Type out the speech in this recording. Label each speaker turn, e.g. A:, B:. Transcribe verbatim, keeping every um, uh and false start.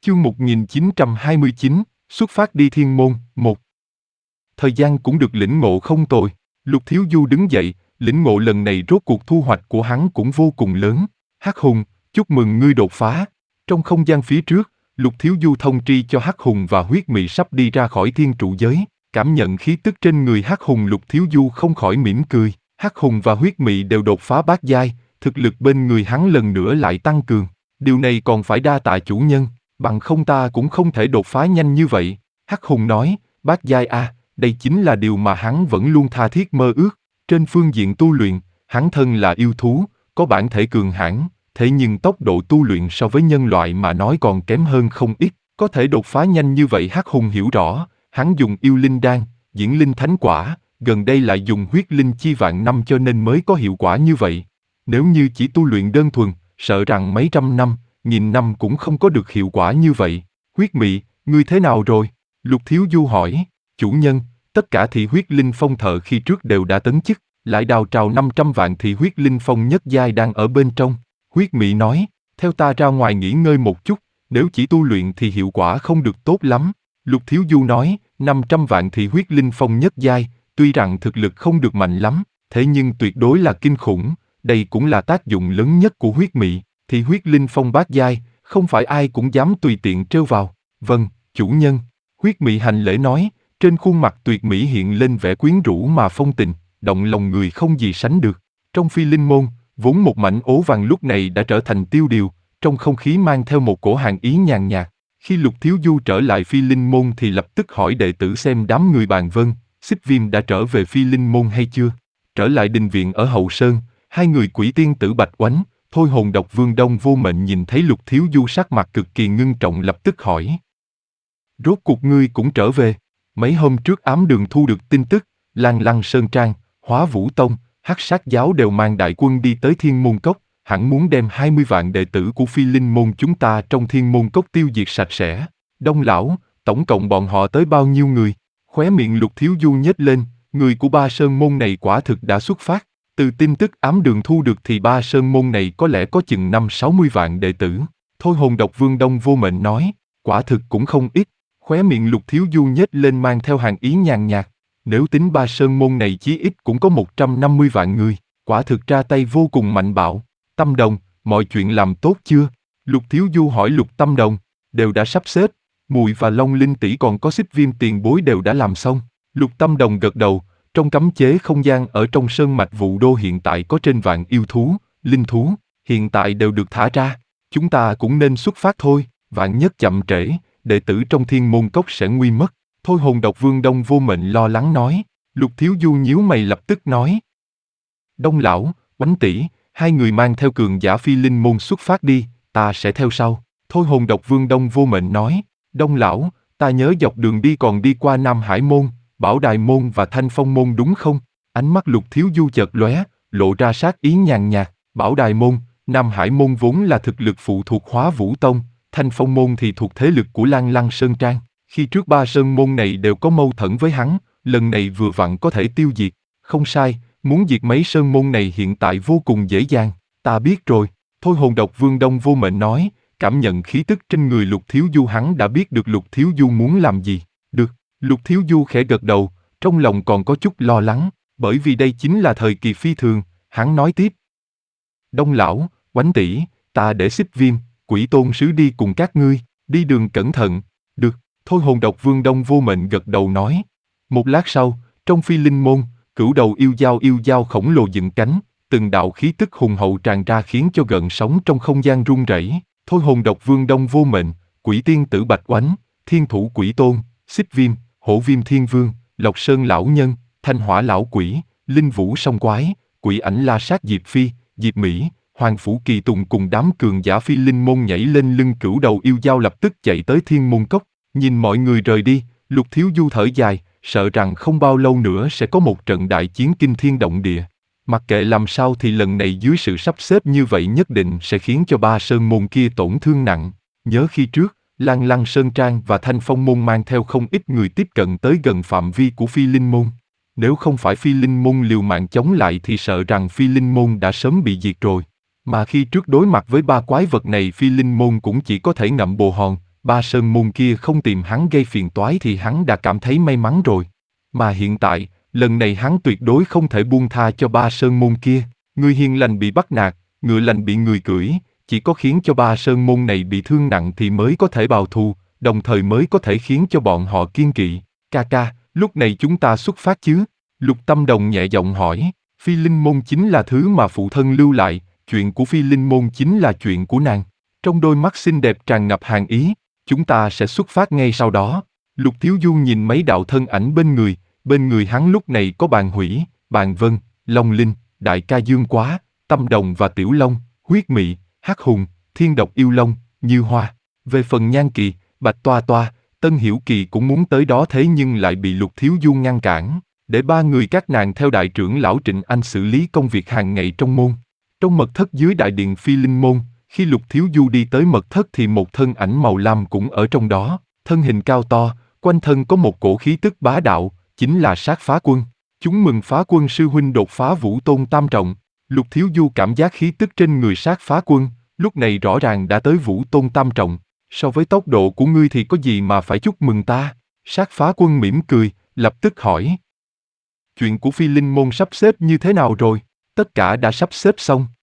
A: Chương một nghìn chín trăm hai mươi chín, xuất phát đi thiên môn, một. Thời gian cũng được lĩnh ngộ không tồi. Lục Thiếu Du đứng dậy, lĩnh ngộ lần này rốt cuộc thu hoạch của hắn cũng vô cùng lớn. Hắc Hùng, chúc mừng ngươi đột phá. Trong không gian phía trước, Lục Thiếu Du thông tri cho Hắc Hùng và Huyết Mị sắp đi ra khỏi thiên trụ giới. Cảm nhận khí tức trên người Hắc Hùng, Lục Thiếu Du không khỏi mỉm cười. Hắc Hùng và Huyết Mị đều đột phá bát giai, thực lực bên người hắn lần nữa lại tăng cường. Điều này còn phải đa tạ chủ nhân, bằng không ta cũng không thể đột phá nhanh như vậy. Hắc Hùng nói, bát giai a, đây chính là điều mà hắn vẫn luôn tha thiết mơ ước. Trên phương diện tu luyện, hắn thân là yêu thú, có bản thể cường hãn, thế nhưng tốc độ tu luyện so với nhân loại mà nói còn kém hơn không ít. Có thể đột phá nhanh như vậy Hắc Hùng hiểu rõ, hắn dùng yêu linh đan, diễn linh thánh quả, gần đây lại dùng huyết linh chi vạn năm cho nên mới có hiệu quả như vậy. Nếu như chỉ tu luyện đơn thuần, sợ rằng mấy trăm năm, nghìn năm cũng không có được hiệu quả như vậy. Huyết Mị, ngươi thế nào rồi? Lục Thiếu Du hỏi. Chủ nhân, tất cả thị huyết linh phong thợ khi trước đều đã tấn chức, lại đào trào năm trăm vạn thị huyết linh phong nhất giai đang ở bên trong. Huyết Mị nói, theo ta ra ngoài nghỉ ngơi một chút, nếu chỉ tu luyện thì hiệu quả không được tốt lắm. Lục Thiếu Du nói, năm trăm vạn thị huyết linh phong nhất giai, tuy rằng thực lực không được mạnh lắm, thế nhưng tuyệt đối là kinh khủng, đây cũng là tác dụng lớn nhất của Huyết Mị. Thị huyết linh phong bát giai, không phải ai cũng dám tùy tiện trêu vào. Vâng, chủ nhân. Huyết Mị hành lễ nói, trên khuôn mặt tuyệt mỹ hiện lên vẻ quyến rũ mà phong tình, động lòng người không gì sánh được. Trong phi linh môn, vốn một mảnh ố vàng lúc này đã trở thành tiêu điều, trong không khí mang theo một cổ hàn ý nhàn nhạt. Khi Lục Thiếu Du trở lại phi linh môn thì lập tức hỏi đệ tử xem đám người bàn vân, Xích Viêm đã trở về phi linh môn hay chưa. Trở lại đình viện ở Hậu Sơn, hai người quỷ tiên tử Bạch Oánh, Thôi Hồn Độc Vương Đông Vô Mệnh nhìn thấy Lục Thiếu Du sắc mặt cực kỳ ngưng trọng lập tức hỏi. Rốt cuộc ngươi cũng trở về. Mấy hôm trước ám đường thu được tin tức, Lan Lăng Sơn Trang, Hóa Vũ Tông, Hắc Sát Giáo đều mang đại quân đi tới Thiên Môn Cốc, hẳn muốn đem hai mươi vạn đệ tử của phi linh môn chúng ta trong Thiên Môn Cốc tiêu diệt sạch sẽ. Đông lão, tổng cộng bọn họ tới bao nhiêu người? Khóe miệng Lục Thiếu Du nhếch lên, người của Ba Sơn môn này quả thực đã xuất phát. Từ tin tức ám đường thu được thì Ba Sơn môn này có lẽ có chừng năm sáu mươi vạn đệ tử. Thôi Hồn Độc Vương Đông Vô Mệnh nói, quả thực cũng không ít. Khóe miệng Lục Thiếu Du nhếch lên mang theo hàng ý nhàn nhạt. Nếu tính Ba Sơn môn này chí ít cũng có một trăm năm mươi vạn người, quả thực ra tay vô cùng mạnh bạo. Tâm Đồng, mọi chuyện làm tốt chưa? Lục Thiếu Du hỏi Lục Tâm Đồng, đều đã sắp xếp. Mùi và Long Linh tỷ còn có Xích Viêm tiền bối đều đã làm xong. Lục Tâm Đồng gật đầu. Trong cấm chế không gian ở trong sơn mạch Vũ Đô hiện tại có trên vạn yêu thú, linh thú, hiện tại đều được thả ra. Chúng ta cũng nên xuất phát thôi, vạn nhất chậm trễ, đệ tử trong Thiên Môn Cốc sẽ nguy mất. Thôi Hồn Độc Vương Đông Vô Mệnh lo lắng nói. Lục Thiếu Du nhíu mày lập tức nói. Đông lão, Oánh tỷ, hai người mang theo cường giả phi linh môn xuất phát đi, ta sẽ theo sau. Thôi Hồn Độc Vương Đông Vô Mệnh nói. Đông lão, ta nhớ dọc đường đi còn đi qua Nam Hải Môn, Bảo Đài Môn và Thanh Phong Môn đúng không? Ánh mắt Lục Thiếu Du chợt lóe, lộ ra sát ý nhàn nhạt. Bảo Đài Môn, Nam Hải Môn vốn là thực lực phụ thuộc Hóa Vũ Tông, Thanh Phong Môn thì thuộc thế lực của Lan Lăng Sơn Trang. Khi trước ba sơn môn này đều có mâu thuẫn với hắn, lần này vừa vặn có thể tiêu diệt. Không sai, muốn diệt mấy sơn môn này hiện tại vô cùng dễ dàng. Ta biết rồi. Thôi Hồn Độc Vương Đông Vô Mệnh nói, cảm nhận khí tức trên người Lục Thiếu Du hắn đã biết được Lục Thiếu Du muốn làm gì. Được. Lục Thiếu Du khẽ gật đầu, trong lòng còn có chút lo lắng, bởi vì đây chính là thời kỳ phi thường, hắn nói tiếp. Đông lão, Oánh tỷ, ta để Xích Viêm, Quỷ Tôn Sứ đi cùng các ngươi, đi đường cẩn thận. Được, Thôi Hồn Độc Vương Đông Vô Mệnh gật đầu nói. Một lát sau, trong phi linh môn, cửu đầu yêu dao yêu dao khổng lồ dựng cánh, từng đạo khí tức hùng hậu tràn ra khiến cho gợn sóng trong không gian rung rẩy. Thôi Hồn Độc Vương Đông Vô Mệnh, Quỷ Tiên Tử Bạch Oánh, Thiên Thủ Quỷ Tôn, Xích Viêm, Hổ Viêm Thiên Vương, Lộc Sơn Lão Nhân, Thanh Hỏa Lão Quỷ, Linh Vũ Song Quái, Quỷ Ảnh La Sát Diệp Phi, Diệp Mỹ, Hoàng Phủ Kỳ Tùng cùng đám cường giả phi linh môn nhảy lên lưng cửu đầu yêu dao lập tức chạy tới Thiên Môn Cốc. Nhìn mọi người rời đi, Lục Thiếu Du thở dài, sợ rằng không bao lâu nữa sẽ có một trận đại chiến kinh thiên động địa. Mặc kệ làm sao thì lần này dưới sự sắp xếp như vậy nhất định sẽ khiến cho ba sơn môn kia tổn thương nặng. Nhớ khi trước, Lan Lăng Sơn Trang và Thanh Phong Môn mang theo không ít người tiếp cận tới gần phạm vi của Phi Linh Môn. Nếu không phải Phi Linh Môn liều mạng chống lại thì sợ rằng Phi Linh Môn đã sớm bị diệt rồi. Mà khi trước đối mặt với ba quái vật này Phi Linh Môn cũng chỉ có thể ngậm bồ hòn, ba sơn môn kia không tìm hắn gây phiền toái thì hắn đã cảm thấy may mắn rồi. Mà hiện tại, lần này hắn tuyệt đối không thể buông tha cho ba sơn môn kia. Người hiền lành bị bắt nạt, ngựa lành bị người cưỡi, chỉ có khiến cho ba sơn môn này bị thương nặng thì mới có thể bào thù, đồng thời mới có thể khiến cho bọn họ kiên kỵ. Ca ca, lúc này chúng ta xuất phát chứ? Lục Tâm Đồng nhẹ giọng hỏi. Phi linh môn chính là thứ mà phụ thân lưu lại, chuyện của phi linh môn chính là chuyện của nàng. Trong đôi mắt xinh đẹp tràn ngập hàn ý, chúng ta sẽ xuất phát ngay sau đó. Lục Thiếu Du nhìn mấy đạo thân ảnh bên người, bên người hắn lúc này có Bàn Hủy, Bàn Vân, Long Linh, Đại ca Dương Quá, Tâm Đồng và Tiểu Long, Huyết Mị, Hắc Hùng, Thiên Độc Yêu Long, Như Hoa. Về phần Nhan Kỳ, Bạch Toa Toa, Tân Hiểu Kỳ cũng muốn tới đó thế nhưng lại bị Lục Thiếu Du ngăn cản, để ba người các nàng theo đại trưởng lão Trịnh Anh xử lý công việc hàng ngày trong môn. Trong mật thất dưới đại điện Phi Linh Môn, khi Lục Thiếu Du đi tới mật thất thì một thân ảnh màu lam cũng ở trong đó, thân hình cao to, quanh thân có một cổ khí tức bá đạo, chính là Sát Phá Quân. Chúng mừng Phá Quân sư huynh đột phá Vũ Tôn Tam Trọng. Lục Thiếu Du cảm giác khí tức trên người Sát Phá Quân, lúc này rõ ràng đã tới Vũ Tôn Tam Trọng. So với tốc độ của ngươi thì có gì mà phải chúc mừng ta? Sát Phá Quân mỉm cười, lập tức hỏi. Chuyện của Phi Linh Môn sắp xếp như thế nào rồi? Tất cả đã sắp xếp xong.